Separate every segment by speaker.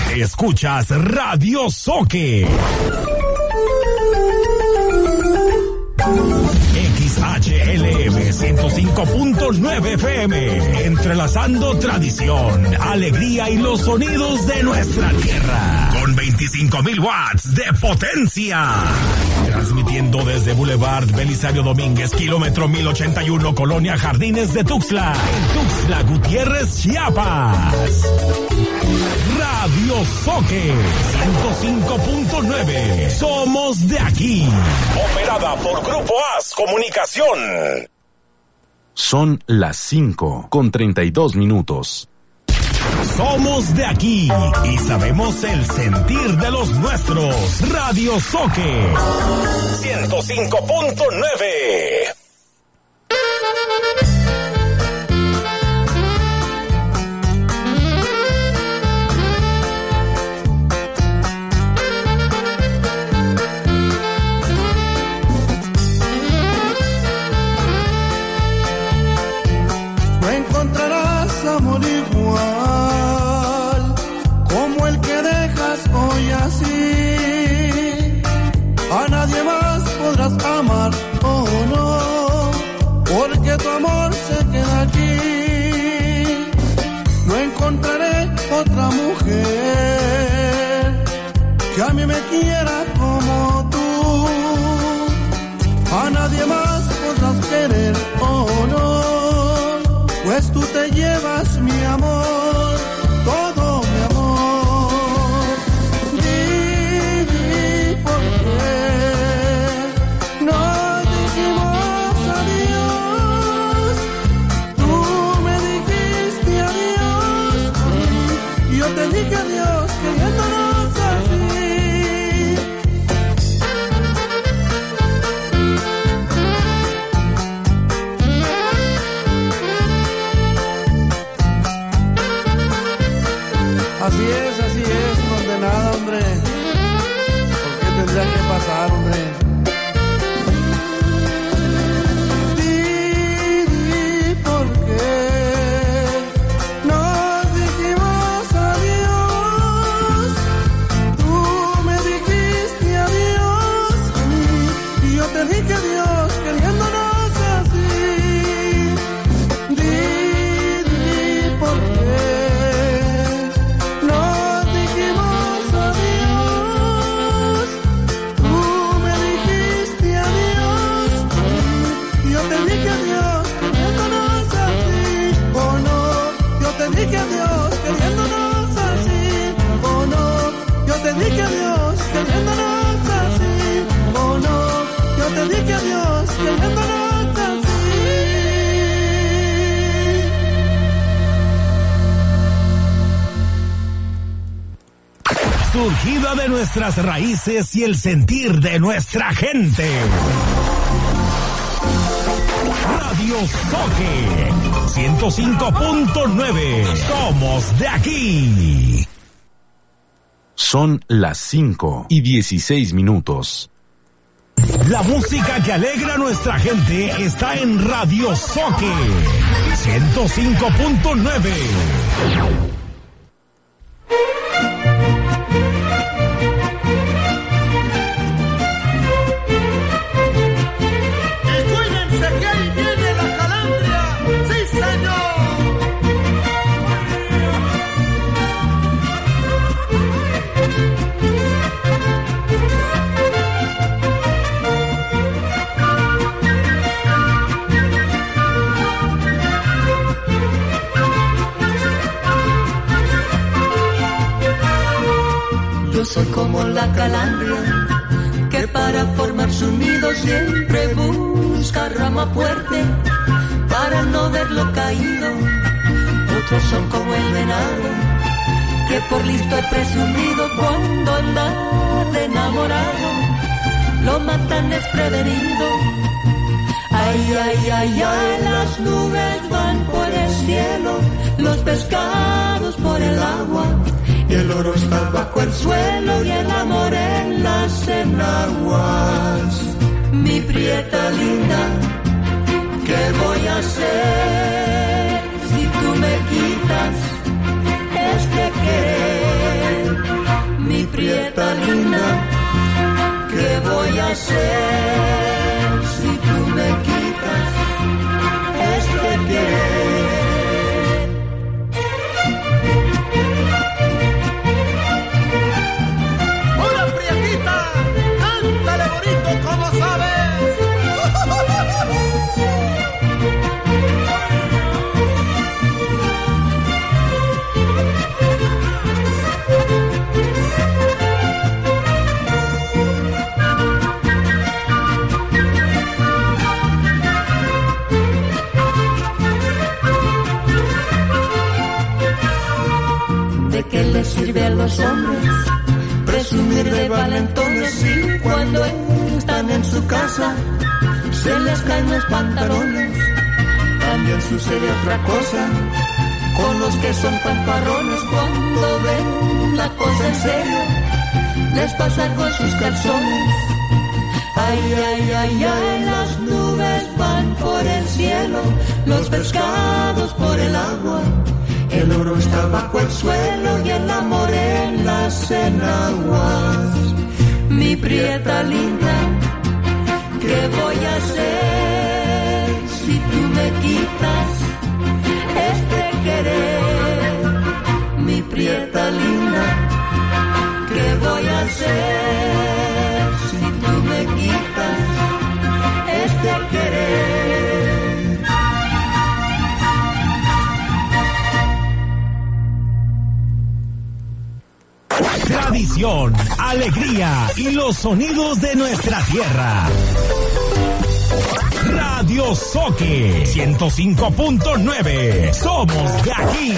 Speaker 1: Escuchas Radio Soque. XHLM 105.9 FM, entrelazando tradición, alegría y los sonidos de nuestra tierra, con 25,000 watts de potencia. Transmitiendo desde Boulevard Belisario Domínguez, kilómetro 1081, Colonia Jardines de Tuxtla, en Tuxtla Gutiérrez, Chiapas. Radio Soque 105.9. Somos de aquí. Operada por Grupo AS Comunicación.
Speaker 2: Son las 5:32.
Speaker 1: Somos de aquí y sabemos el sentir de los nuestros. Radio Soque 105.9.
Speaker 3: No encontrarás amor igual como el que dejas hoy así. A nadie más podrás amar, oh no, porque tu amor se queda aquí. No encontraré otra mujer que a mí me quiera como tú. A nadie más podrás querer, oh no, pues tú te llevas mi amor, todo mi amor. Dime por qué no dijimos adiós. Tú me dijiste adiós y yo te dije adiós queriéndonos así. Así es, condenada, hombre. ¿Por qué tendría que pasar, hombre? Di por qué nos dijimos adiós. Tú me dijiste adiós a mí y yo te dije adiós queriéndonos así. Di por qué. Dije adiós queriéndonos así, oh no, yo te dije adiós queriéndonos así, oh no, yo te dije adiós queriéndonos así.
Speaker 1: Surgida de nuestras raíces y el sentir de nuestra gente. Radio Soque 105.9. Somos de aquí.
Speaker 2: Son las 5:16.
Speaker 1: La música que alegra a nuestra gente está en Radio Soque 105.9.
Speaker 4: Yo soy como la calandria que para formar su nido siempre busca rama fuerte para no verlo caído. Otros son como el venado que por listo he presumido cuando anda de enamorado lo matan desprevenido. Ay, ay, ay, ay, las nubes van por el cielo, los pescados por el agua. Y el oro está bajo el suelo y el amor en las enaguas. Mi prieta linda, ¿qué voy a hacer si tú me quitas este querer? hacer si tú me quitas este querer?
Speaker 3: ¡Hola, prietita! ¡Cántale bonito como sabes!
Speaker 4: ¿De qué les sirve a los hombres presumir de valentones si cuando están en su casa se les caen los pantalones? También sucede otra cosa con los que son fanfarrones, cuando ven la cosa en serio les pasa con sus calzones. Ay, ay, ay, ay, las nubes van por el cielo, los pescados por el agua, el oro está bajo el suelo y el amor en las enaguas. Mi prieta linda, ¿qué voy a hacer si tú me quitas este querer? Mi prieta linda, ¿qué voy a hacer si tú me quitas este querer?
Speaker 1: Tradición, alegría y los sonidos de nuestra tierra. Radio Soque 105.9. Somos de aquí.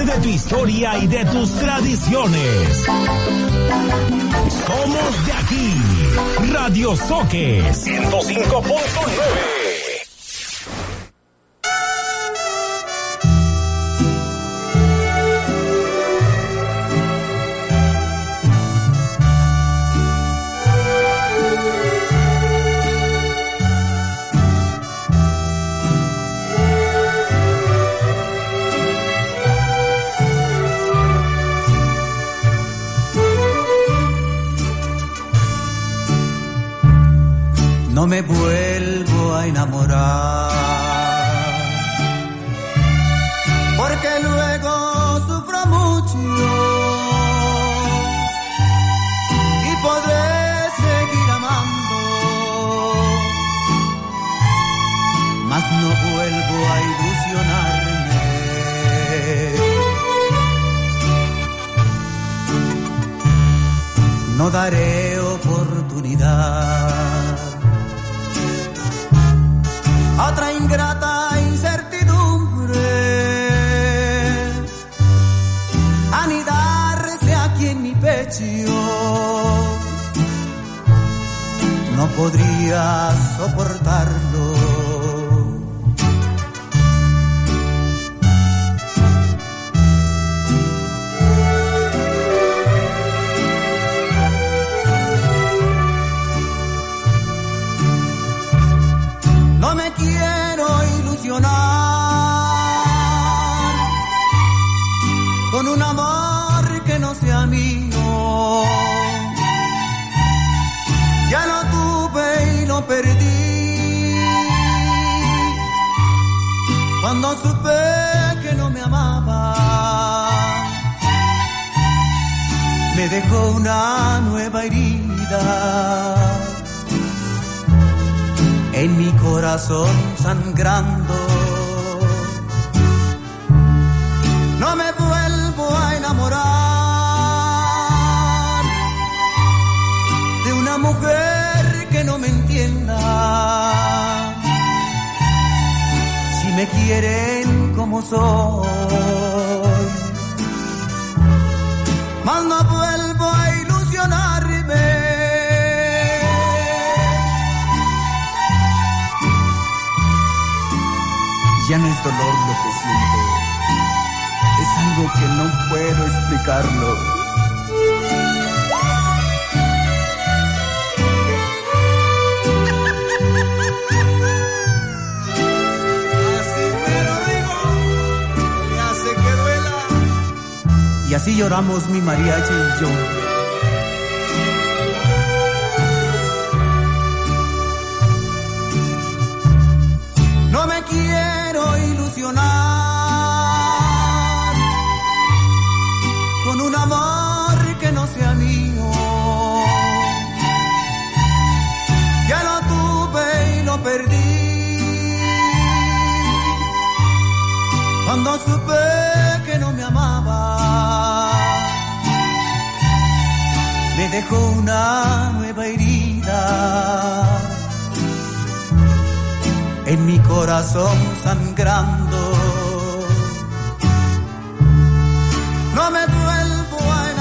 Speaker 1: de tu historia y de tus tradiciones. Somos de aquí. Radio Soque 105.9.
Speaker 5: No me vuelvo a enamorar, porque luego sufro mucho y podré seguir amando, mas no vuelvo a ilusionarme. No daré oportunidad a otra ingrata incertidumbre, anidarse aquí en mi pecho. No podría soportarlo. No me quiero ilusionar con un amor que no sea mío. Ya lo tuve y lo perdí cuando supe que no me amaba. Me dejó una nueva herida en mi corazón sangrando. No me vuelvo a enamorar de una mujer que no me entienda. Si me quieren como soy, mas no vuelvo a ilusionarme. Ya no es dolor lo que siento, es algo que no puedo explicarlo. Así me lo digo, me hace que duela. Y así lloramos mi mariachi y yo. No me quiero ilusionar con un amor que no sea mío. Ya lo tuve y lo perdí cuando supe que no me amaba. Me dejó una nueva herida en mi corazón sangrando. No me vuelvo a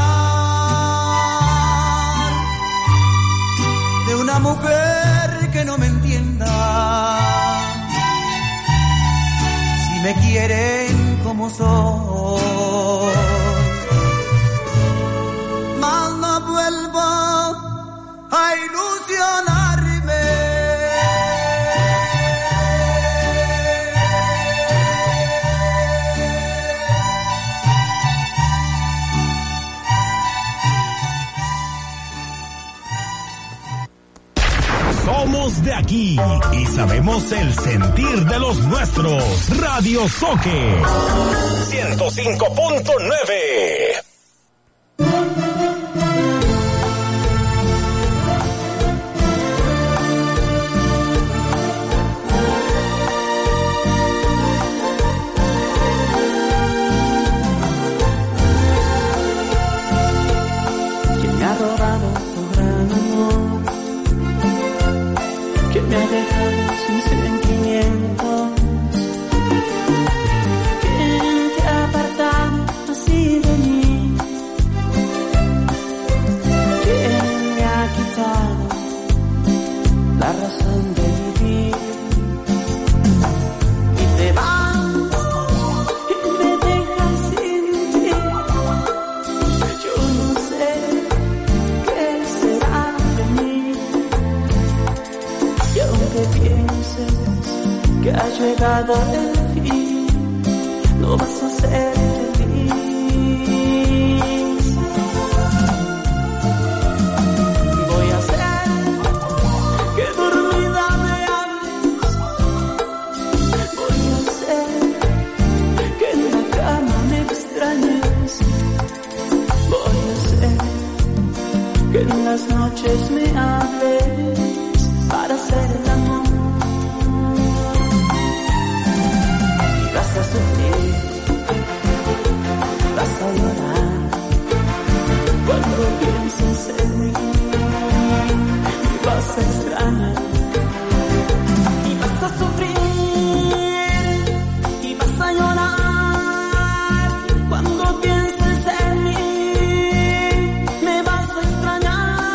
Speaker 5: enamorar de una mujer que no me entienda. Si me quieren como soy, mas no vuelvo a ilusionarme.
Speaker 1: Somos de aquí y sabemos el sentir de los nuestros. Radio Soque 105.9.
Speaker 6: Me ha dejado sin sentimientos. ¿Quién te ha apartado llegado el fin, no vas a ser feliz. Voy a hacer que dormida me hables, voy a hacer que en la cama me extrañes, voy a hacer que en las noches me hables para hacer el amor. Y vas a sufrir, vas a llorar cuando pienses en mí, y vas a extrañar, y vas a sufrir, y vas a llorar cuando pienses en mí, me vas a extrañar.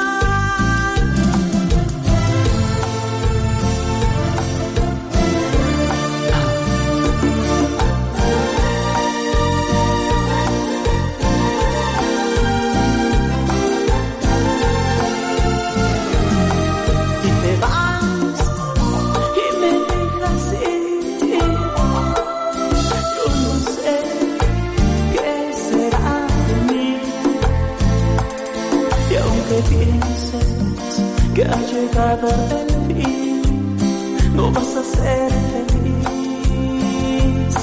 Speaker 6: Pienses que ha llegado el fin, no vas a ser feliz.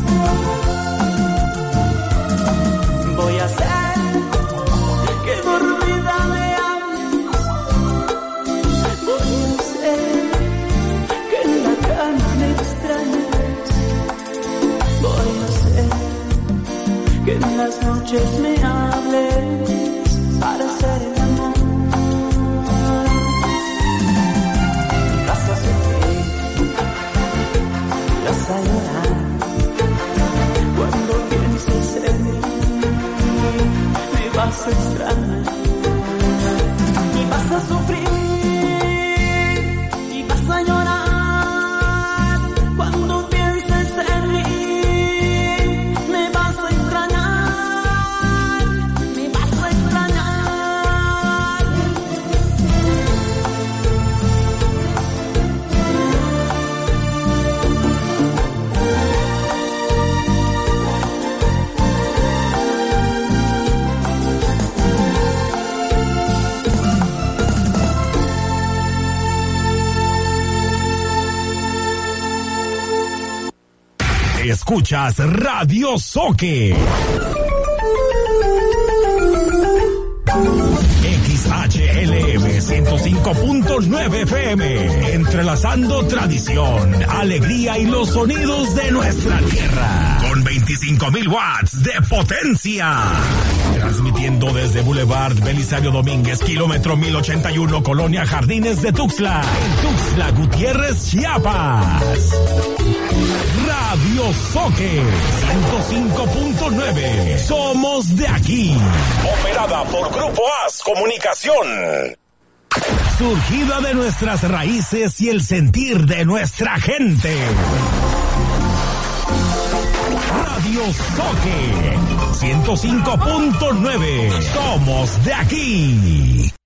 Speaker 6: Voy a hacer que dormida me hables, voy a hacer que en la cama me extrañes, voy a hacer que en las noches me hables para hacer el amor. Vas a sufrir, vas a llorar cuando pienses en mí, me vas a extrañar, y vas a sufrir, y vas a llorar cuando pienses en mí, me vas a extrañar, me vas a extrañar.
Speaker 1: Escuchas Radio Zoque. XHLM 105.9 FM. Entrelazando tradición, alegría y los sonidos de nuestra tierra. Con 25,000 watts de potencia. Transmitiendo desde Boulevard Belisario Domínguez, kilómetro 1081, Colonia Jardines de Tuxtla, en Tuxtla Gutiérrez, Chiapas. Radio Zoque 105.9. Somos de aquí. Operada por Grupo AS Comunicación. Surgida de nuestras raíces y el sentir de nuestra gente. Radio Zoque 105.9. Somos de aquí.